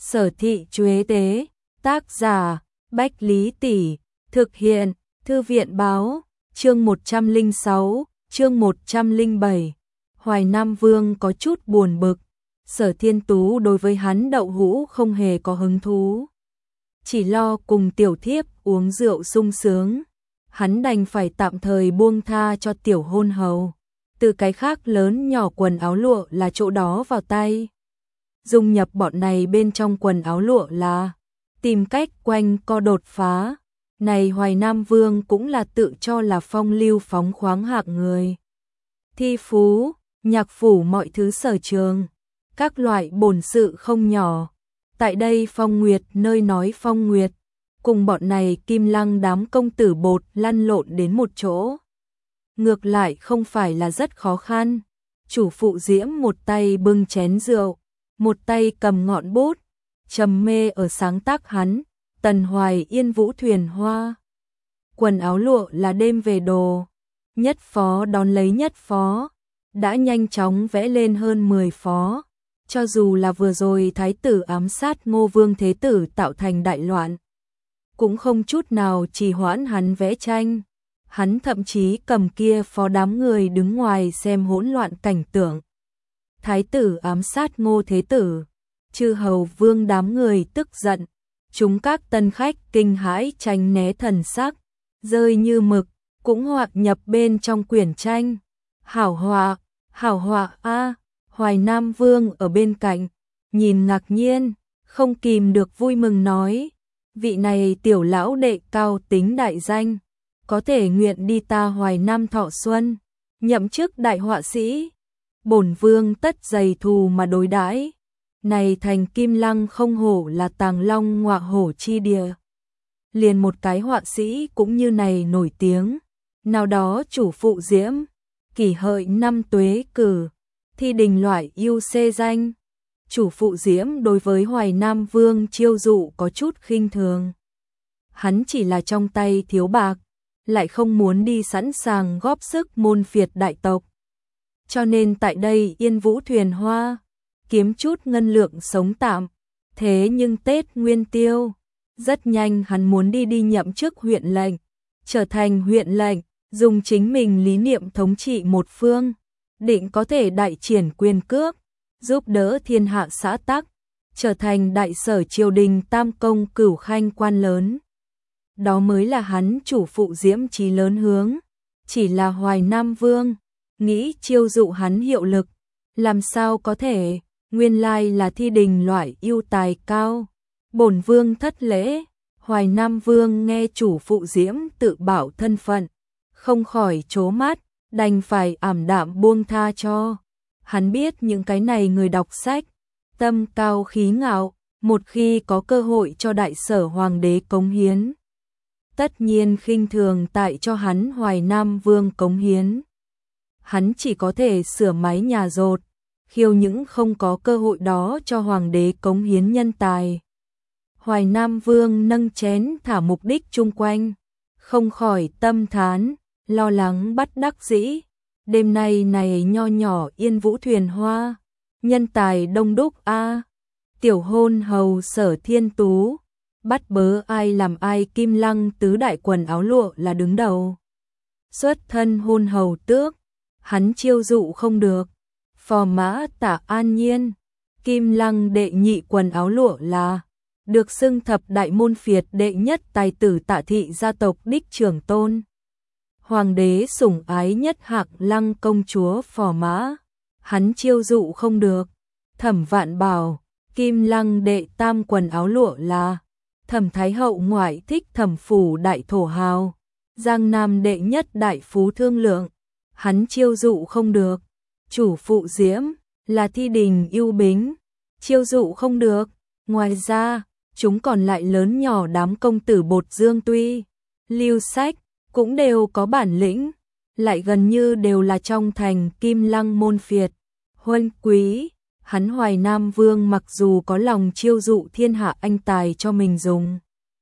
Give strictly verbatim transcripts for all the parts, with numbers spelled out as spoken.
Sở thị Chuế tế, tác giả, Bách Lý Tỷ, thực hiện, Thư viện báo, chương một trăm lẻ sáu, chương một trăm lẻ bảy. Hoài Nam Vương có chút buồn bực, Sở Thiên Tú đối với hắn đậu hũ không hề có hứng thú. Chỉ lo cùng tiểu thiếp uống rượu sung sướng, hắn đành phải tạm thời buông tha cho tiểu hôn hầu. Từ cái khác lớn nhỏ quần áo lụa là chỗ đó vào tay. Dung nhập bọn này bên trong quần áo lụa là tìm cách quanh co đột phá. Này Hoài Nam Vương cũng là tự cho là phong lưu phóng khoáng hạng người. Thi phú, nhạc phủ mọi thứ sở trường, các loại bổn sự không nhỏ. Tại đây Phong Nguyệt nơi nói Phong Nguyệt, cùng bọn này Kim Lăng đám công tử bột lăn lộn đến một chỗ. Ngược lại không phải là rất khó khăn. Chủ phụ Diễm một tay bưng chén rượu, một tay cầm ngọn bút, trầm mê ở sáng tác hắn, Tần Hoài Yên Vũ Thuyền Hoa. Quần áo lụa là đêm về đồ, nhất phó đón lấy nhất phó, đã nhanh chóng vẽ lên hơn mười phó. Cho dù là vừa rồi thái tử ám sát Ngô Vương Thế Tử tạo thành đại loạn, cũng không chút nào trì hoãn hắn vẽ tranh. Hắn thậm chí cầm kia phó đám người đứng ngoài xem hỗn loạn cảnh tượng. Thái tử ám sát Ngô Thế Tử, chư hầu vương đám người tức giận, chúng các tân khách kinh hãi tránh né thần sắc, rơi như mực, cũng hoặc nhập bên trong quyển tranh. Hảo họa, hảo họa a. Hoài Nam Vương ở bên cạnh, nhìn ngạc nhiên, không kìm được vui mừng nói, vị này tiểu lão đệ cao tính đại danh, có thể nguyện đi ta Hoài Nam thọ xuân, nhậm chức đại họa sĩ. Bổn vương tất dày thù mà đối đãi. Này thành Kim Lăng không hổ là tàng long ngọa hổ chi địa. Liền một cái họa sĩ cũng như này nổi tiếng. Nào đó chủ phụ Diễm, kỷ hợi năm tuế cử, thi đình loại yêu xê danh. Chủ phụ Diễm đối với Hoài Nam Vương chiêu dụ có chút khinh thường. Hắn chỉ là trong tay thiếu bạc, lại không muốn đi sẵn sàng góp sức môn phiệt đại tộc. Cho nên tại đây Yên Vũ Thuyền Hoa, kiếm chút ngân lượng sống tạm. Thế nhưng Tết Nguyên Tiêu, rất nhanh hắn muốn đi đi nhậm chức huyện lệnh, trở thành huyện lệnh, dùng chính mình lý niệm thống trị một phương, định có thể đại triển quyền cước, giúp đỡ thiên hạ xã tắc, trở thành đại sở triều đình tam công cửu khanh quan lớn. Đó mới là hắn chủ phụ Diễm chí lớn hướng. Chỉ là Hoài Nam Vương nghĩ chiêu dụ hắn hiệu lực, làm sao có thể, nguyên lai là thi đình loại yêu tài cao. Bổn vương thất lễ. Hoài Nam Vương nghe chủ phụ Diễm tự bảo thân phận, không khỏi trố mắt, đành phải ảm đạm buông tha cho. Hắn biết những cái này người đọc sách, tâm cao khí ngạo, một khi có cơ hội cho đại sở hoàng đế cống hiến, tất nhiên khinh thường tại cho hắn Hoài Nam Vương cống hiến. Hắn chỉ có thể sửa máy nhà rột, khiêu những không có cơ hội đó cho hoàng đế cống hiến nhân tài. Hoài Nam Vương nâng chén thả mục đích chung quanh, không khỏi tâm thán, lo lắng bất đắc dĩ. Đêm nay này nho nhỏ Yên Vũ Thuyền Hoa, nhân tài đông đúc a. Tiểu hôn hầu Sở Thiên Tú, bắt bớ ai làm ai Kim Lăng tứ đại quần áo lụa là đứng đầu. Xuất thân hôn hầu tước, hắn chiêu dụ không được. Phò mã Tả An Nhiên, Kim Lăng đệ nhị quần áo lụa là được xưng thập đại môn phiệt đệ nhất tài tử Tạ thị gia tộc đích trưởng tôn. Hoàng đế sủng ái nhất Hạc Lăng công chúa Phò Mã, hắn chiêu dụ không được. Thẩm Vạn Bảo, Kim Lăng đệ tam quần áo lụa là Thẩm Thái hậu ngoại thích Thẩm phủ đại thổ hào, Giang Nam đệ nhất đại phú thương lượng, hắn chiêu dụ không được. Chủ phụ Diễm là thi đình yêu bính, chiêu dụ không được. Ngoài ra, chúng còn lại lớn nhỏ đám công tử bột Dương Tuy, Lưu Sách cũng đều có bản lĩnh, lại gần như đều là trong thành Kim Lăng môn phiệt. Huân quý, hắn Hoài Nam Vương mặc dù có lòng chiêu dụ thiên hạ anh tài cho mình dùng,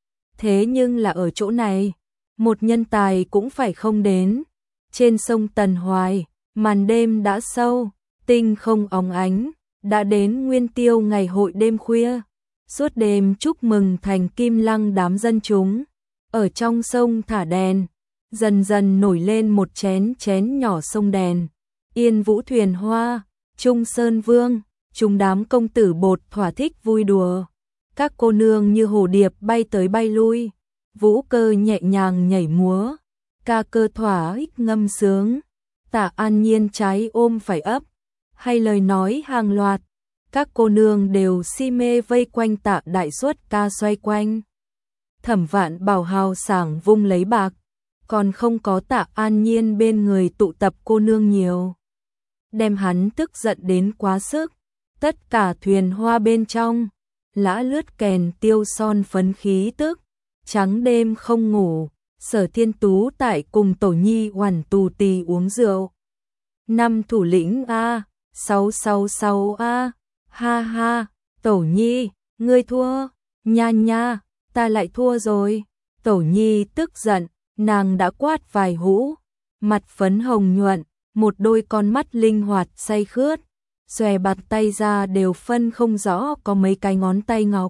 thế nhưng là ở chỗ này, một nhân tài cũng phải không đến. Trên sông Tần Hoài, màn đêm đã sâu, tinh không óng ánh, đã đến Nguyên Tiêu ngày hội đêm khuya. suốt đêm chúc mừng thành Kim Lăng đám dân chúng. Ở trong sông thả đèn, dần dần nổi lên một chén chén nhỏ sông đèn. Yên Vũ thuyền hoa, Trung Sơn Vương, chúng đám công tử bột thỏa thích vui đùa. Các cô nương như hồ điệp bay tới bay lui, vũ cơ nhẹ nhàng nhảy múa, ca cơ thỏa ích ngâm sướng. Tạ An Nhiên trái ôm phải ấp, hay lời nói hàng loạt, các cô nương đều si mê vây quanh Tạ Đại Suất ca xoay quanh. Thẩm Vạn Bảo hào sảng vung lấy bạc, còn không có Tạ An Nhiên bên người tụ tập cô nương nhiều, đem hắn tức giận đến quá sức. Tất cả thuyền hoa bên trong, lã lướt kèn tiêu son phấn khí tức, trắng đêm không ngủ. Sở Thiên Tú tại cùng Tổ Nhi oằn tù tì uống rượu. Năm thủ lĩnh a, sáu sáu sáu a, ha ha, Tổ Nhi, ngươi thua, nha nha, ta lại thua rồi. Tổ Nhi tức giận, nàng đã quát vài hũ, mặt phấn hồng nhuận, một đôi con mắt linh hoạt say khướt, xòe bạt tay ra đều phân không rõ có mấy cái ngón tay ngọc.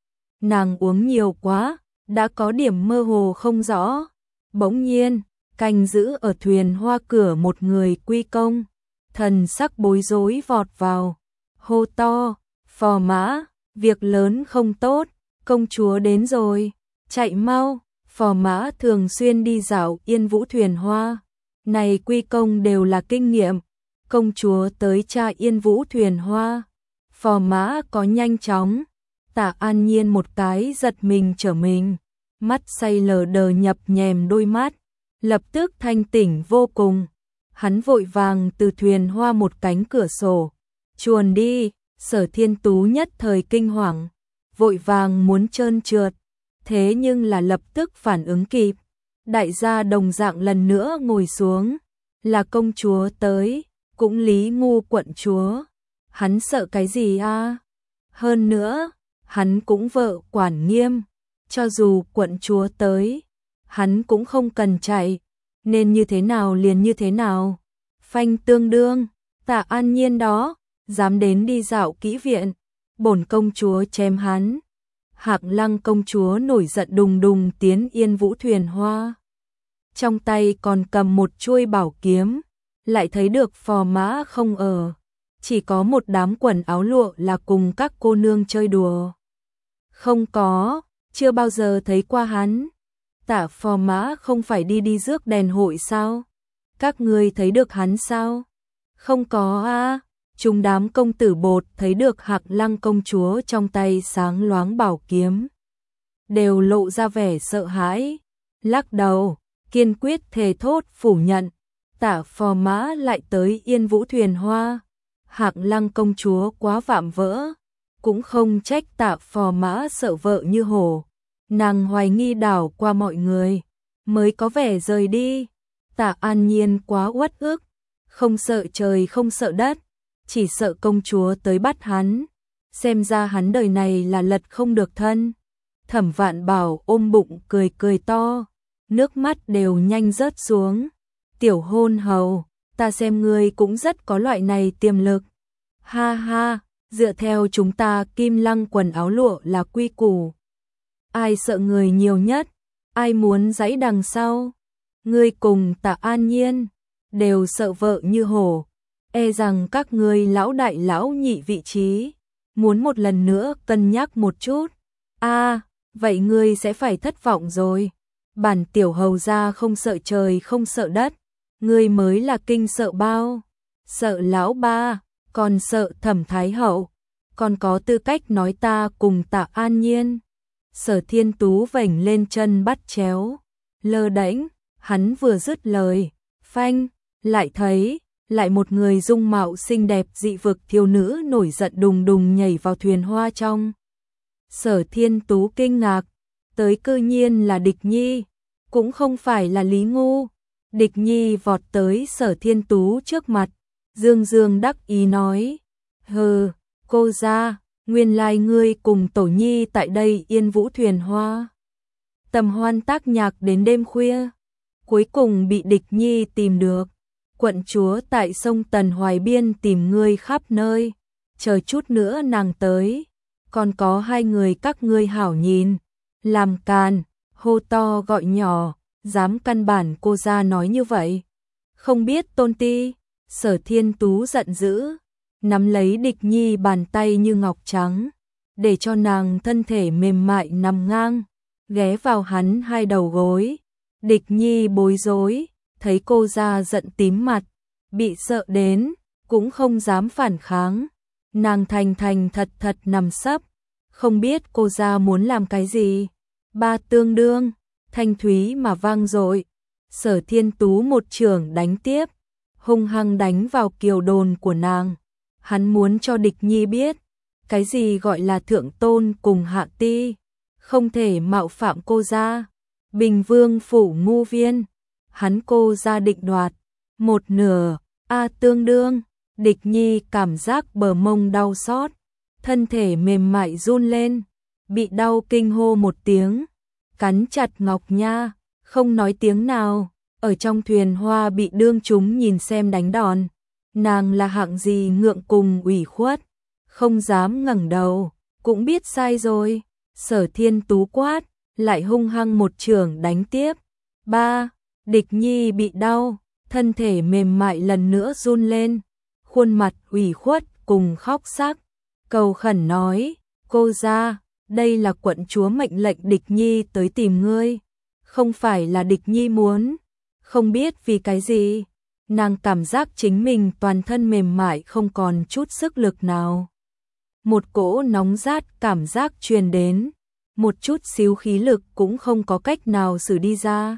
Nàng uống nhiều quá, đã có điểm mơ hồ không rõ. Bỗng nhiên, canh giữ ở thuyền hoa cửa một người quy công, thần sắc bối rối vọt vào, hô to, phò mã, việc lớn không tốt, công chúa đến rồi, chạy mau. Phò mã thường xuyên đi dạo Yên Vũ thuyền hoa, này quy công đều là kinh nghiệm. Công chúa tới tra Yên Vũ thuyền hoa, phò mã có nhanh chóng. Tạ An Nhiên một cái giật mình trở mình, mắt say lờ đờ nhập nhèm đôi mắt, lập tức thanh tỉnh vô cùng. Hắn vội vàng từ thuyền hoa một cánh cửa sổ chuồn đi. Sở Thiên Tú nhất thời kinh hoàng, vội vàng muốn trơn trượt, thế nhưng là lập tức phản ứng kịp. Đại gia đồng dạng lần nữa ngồi xuống, là công chúa tới, cũng Lý Ngu quận chúa. Hắn sợ cái gì a? Hơn nữa, hắn cũng vợ quản nghiêm, cho dù quận chúa tới, hắn cũng không cần chạy, nên như thế nào liền như thế nào. Phanh tương đương, Tạ An Nhiên đó, dám đến đi dạo kỹ viện, bổn công chúa chém hắn. Hạc Lăng công chúa nổi giận đùng đùng tiến Yên Vũ thuyền hoa, trong tay còn cầm một chuôi bảo kiếm, lại thấy được phò mã không ở, chỉ có một đám quần áo lụa là cùng các cô nương chơi đùa. Không có, chưa bao giờ thấy qua hắn. Tạ phò mã không phải đi đi rước đèn hội sao? Các ngươi thấy được hắn sao? Không có a. À. Chúng đám công tử bột thấy được Hạc Lăng công chúa trong tay sáng loáng bảo kiếm, đều lộ ra vẻ sợ hãi, lắc đầu, kiên quyết thề thốt phủ nhận. Tạ phò mã lại tới Yên Vũ thuyền hoa, Hạc Lăng công chúa quá vạm vỡ, cũng không trách Tạ phò mã sợ vợ như hổ. Nàng hoài nghi đảo qua mọi người, mới có vẻ rời đi. Tạ An Nhiên quá uất ức, không sợ trời không sợ đất, chỉ sợ công chúa tới bắt hắn. Xem ra hắn đời này là lật không được thân. Thẩm Vạn Bảo ôm bụng cười cười to, nước mắt đều nhanh rớt xuống. Tiểu hôn hầu, ta xem ngươi cũng rất có loại này tiềm lực. Ha ha, dựa theo chúng ta Kim Lăng quần áo lụa là quy củ. Ai sợ người nhiều nhất, ai muốn giãy đằng sau. Ngươi cùng Tạ An Nhiên đều sợ vợ như hổ, e rằng các ngươi lão đại lão nhị vị trí, muốn một lần nữa cân nhắc một chút. A, à, vậy ngươi sẽ phải thất vọng rồi. Bản tiểu hầu gia không sợ trời không sợ đất, ngươi mới là kinh sợ bao. Sợ lão ba, còn sợ Thẩm Thái hậu, còn có tư cách nói ta cùng Tạ An Nhiên. Sở Thiên Tú vểnh lên chân bắt chéo, lơ đễnh. Hắn vừa dứt lời, phanh, lại thấy, lại một người dung mạo xinh đẹp dị vực thiếu nữ nổi giận đùng đùng nhảy vào thuyền hoa trong. Sở Thiên Tú kinh ngạc, tới cư nhiên là Địch Nhi, cũng không phải là Lý Ngu. Địch Nhi vọt tới Sở Thiên Tú trước mặt, dương dương đắc ý nói, hừ, cô gia, nguyên lai ngươi cùng Tổ Nhi tại đây Yên Vũ thuyền hoa. Tầm hoan tác nhạc đến đêm khuya, cuối cùng bị Địch Nhi tìm được. Quận chúa tại sông Tần Hoài Biên tìm ngươi khắp nơi, chờ chút nữa nàng tới, còn có hai người các ngươi hảo nhìn, làm càn, hô to gọi nhỏ, dám căn bản cô ra nói như vậy. Không biết tôn ti, Sở Thiên Tú giận dữ, nắm lấy Địch Nhi bàn tay như ngọc trắng, để cho nàng thân thể mềm mại nằm ngang, ghé vào hắn hai đầu gối. Địch Nhi bối rối, thấy cô ra giận tím mặt, bị sợ đến, cũng không dám phản kháng. Nàng thành thành thật thật nằm sấp, không biết cô ra muốn làm cái gì. Ba tương đương, thanh thúy mà vang dội. Sở Thiên Tú một chưởng đánh tiếp, hung hăng đánh vào kiều đồn của nàng. Hắn muốn cho Địch Nhi biết, cái gì gọi là thượng tôn cùng hạ ti, không thể mạo phạm cô ra. Bình Vương phủ ngu viên, hắn cô ra định đoạt, một nửa, a tương đương. Địch Nhi cảm giác bờ mông đau xót, thân thể mềm mại run lên, bị đau kinh hô một tiếng, cắn chặt ngọc nha, không nói tiếng nào. Ở trong thuyền hoa bị đương chúng nhìn xem đánh đòn, nàng là hạng gì ngượng cùng ủy khuất, không dám ngẩng đầu, cũng biết sai rồi. Sở Thiên Tú quát, lại hung hăng một chưởng đánh tiếp. Ba, Địch Nhi bị đau, thân thể mềm mại lần nữa run lên, khuôn mặt ủy khuất cùng khóc sắc, cầu khẩn nói, cô ra, đây là quận chúa mệnh lệnh Địch Nhi tới tìm ngươi, không phải là Địch Nhi muốn. Không biết vì cái gì, nàng cảm giác chính mình toàn thân mềm mại không còn chút sức lực nào. Một cỗ nóng rát cảm giác truyền đến, một chút xíu khí lực cũng không có cách nào xử đi ra.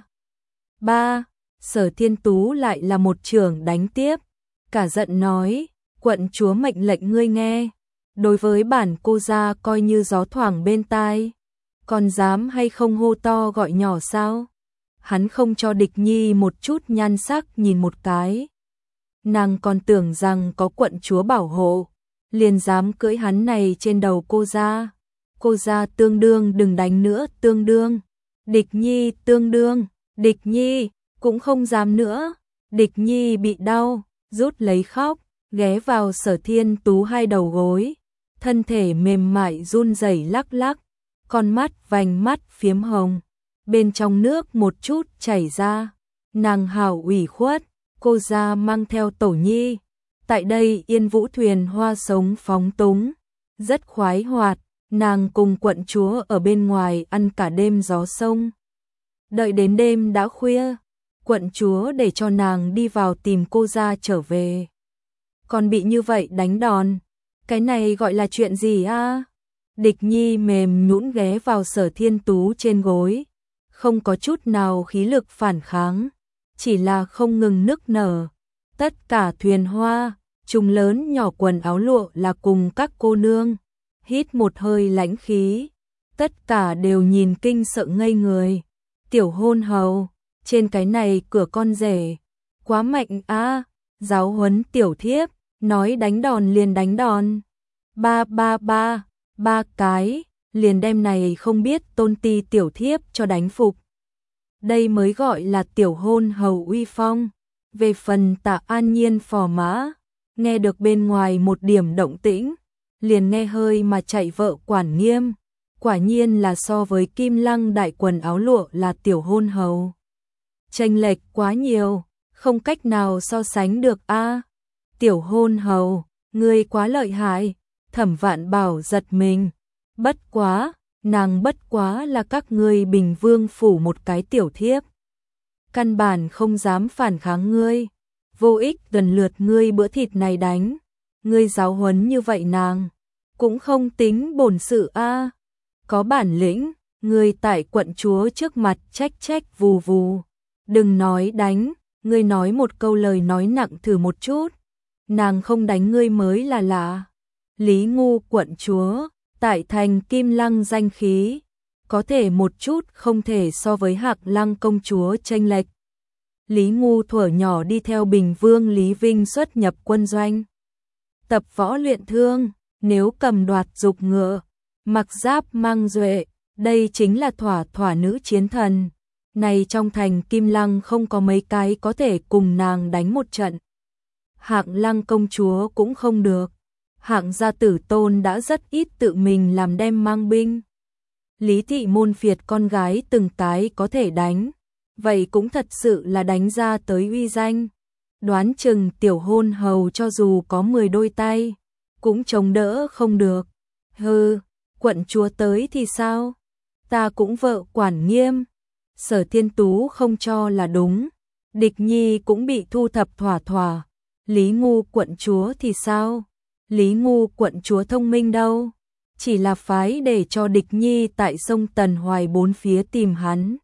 Ba, Sở Thiên Tú lại là một chưởng đánh tiếp, cả giận nói, quận chúa mệnh lệnh ngươi nghe, đối với bản cô gia coi như gió thoảng bên tai, còn dám hay không hô to gọi nhỏ sao? Hắn không cho Địch Nhi một chút nhan sắc nhìn một cái. Nàng còn tưởng rằng có quận chúa bảo hộ, liền dám cưỡi hắn này trên đầu cô ra. Cô ra tương đương đừng đánh nữa tương đương. Địch Nhi tương đương, Địch Nhi cũng không dám nữa. Địch Nhi bị đau, rút lấy khóc, ghé vào Sở Thiên Tú hai đầu gối. Thân thể mềm mại run rẩy lắc lắc, con mắt vành mắt phiếm hồng. Bên trong nước một chút chảy ra, nàng hào ủy khuất, cô ra mang theo Tổ Nhi. Tại đây Yên Vũ thuyền hoa sống phóng túng, rất khoái hoạt, nàng cùng quận chúa ở bên ngoài ăn cả đêm gió sông. Đợi đến đêm đã khuya, quận chúa để cho nàng đi vào tìm cô ra trở về. Còn bị như vậy đánh đòn, cái này gọi là chuyện gì a? Địch Nhi mềm nhũn ghé vào Sở Thiên Tú trên gối, không có chút nào khí lực phản kháng, chỉ là không ngừng nức nở. Tất cả thuyền hoa, trùng lớn nhỏ quần áo lụa là cùng các cô nương, hít một hơi lãnh khí, tất cả đều nhìn kinh sợ ngây người. Tiểu hôn hầu, trên cái này cửa con rể, quá mạnh a, giáo huấn tiểu thiếp, nói đánh đòn liền đánh đòn. Ba ba ba, ba cái, liền đem này không biết tôn ti tiểu thiếp cho đánh phục. Đây mới gọi là tiểu hôn hầu uy phong. Về phần Tạ An Nhiên phò mã, nghe được bên ngoài một điểm động tĩnh, liền nghe hơi mà chạy vợ quản nghiêm. Quả nhiên là so với Kim Lăng đại quần áo lụa là tiểu hôn hầu. Chênh lệch quá nhiều, không cách nào so sánh được a. Tiểu hôn hầu, ngươi quá lợi hại. Thẩm Vạn Bảo giật mình. Bất quá, nàng bất quá là các ngươi Bình Vương phủ một cái tiểu thiếp. Căn bản không dám phản kháng ngươi. Vô ích lần lượt ngươi bữa thịt này đánh. Ngươi giáo huấn như vậy nàng, cũng không tính bổn sự a. Có bản lĩnh, ngươi tại quận chúa trước mặt trách trách vù vù. Đừng nói đánh, ngươi nói một câu lời nói nặng thử một chút. Nàng không đánh ngươi mới là lạ. Lý Ngu quận chúa, tại thành Kim Lăng danh khí, có thể một chút không thể so với Hạc Lăng công chúa chênh lệch. Lý Ngu thuở nhỏ đi theo Bình Vương Lý Vinh xuất nhập quân doanh, tập võ luyện thương, nếu cầm đoạt dục ngựa, mặc giáp mang duệ, đây chính là thỏa thỏa nữ chiến thần. Này trong thành Kim Lăng không có mấy cái có thể cùng nàng đánh một trận. Hạc Lăng công chúa cũng không được. hạng gia tử tôn đã rất ít tự mình làm đem mang binh. Lý thị môn phiệt con gái từng cái có thể đánh, vậy cũng thật sự là đánh ra tới uy danh. Đoán chừng tiểu hôn hầu cho dù có mười đôi tay, cũng chống đỡ không được. Hừ, quận chúa tới thì sao? Ta cũng vợ quản nghiêm. Sở Thiên Tú không cho là đúng. Địch Nhi cũng bị thu thập thỏa thỏa. Lý Ngu quận chúa thì sao? Lý Ngu quận chúa thông minh đâu? Chỉ là phái để cho Địch Nhi tại sông Tần Hoài bốn phía tìm hắn.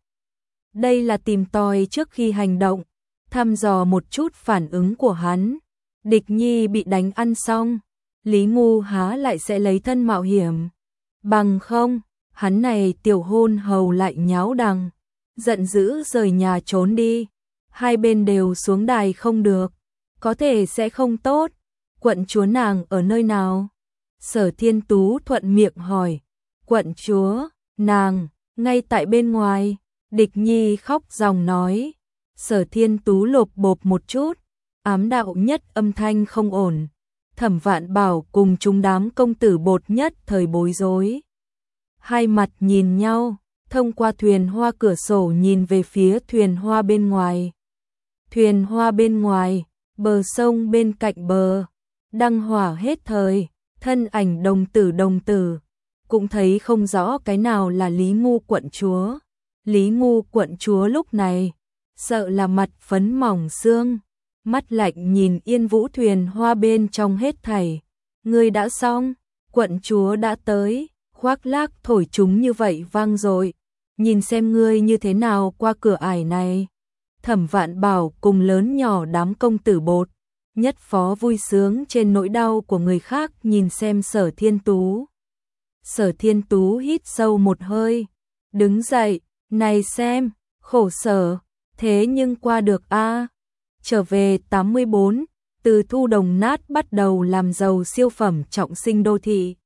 Đây là tìm tòi trước khi hành động, thăm dò một chút phản ứng của hắn. Địch Nhi bị đánh ăn xong, Lý Ngu há lại sẽ lấy thân mạo hiểm. Bằng không, hắn này tiểu hôn hầu lại nháo đằng, giận dữ rời nhà trốn đi. Hai bên đều xuống đài không được, có thể sẽ không tốt. Quận chúa nàng ở nơi nào? Sở Thiên Tú thuận miệng hỏi. Quận chúa, nàng, ngay tại bên ngoài. Địch Nhi khóc ròng nói. Sở Thiên Tú lộp bộp một chút, ám đạo nhất âm thanh không ổn. Thẩm Vạn Bảo cùng chúng đám công tử bột nhất thời bối rối. Hai mặt nhìn nhau, thông qua thuyền hoa cửa sổ nhìn về phía thuyền hoa bên ngoài. Thuyền hoa bên ngoài, bờ sông bên cạnh bờ, đăng hỏa hết thời, thân ảnh đồng tử đồng tử, cũng thấy không rõ cái nào là Lý Ngu quận chúa. Lý Ngu quận chúa lúc này, sợ là mặt phấn mỏng xương, mắt lạnh nhìn Yên Vũ thuyền hoa bên trong hết thảy. Ngươi đã xong, quận chúa đã tới, khoác lác thổi chúng như vậy vang rồi, nhìn xem ngươi như thế nào qua cửa ải này. Thẩm Vạn Bảo cùng lớn nhỏ đám công tử bột, nhất phó vui sướng trên nỗi đau của người khác nhìn xem Sở Thiên Tú. Sở Thiên Tú hít sâu một hơi, đứng dậy, này xem, khổ sở, thế nhưng qua được a. Trở về tám mươi bốn, từ thu đồng nát bắt đầu làm giàu siêu phẩm trọng sinh đô thị.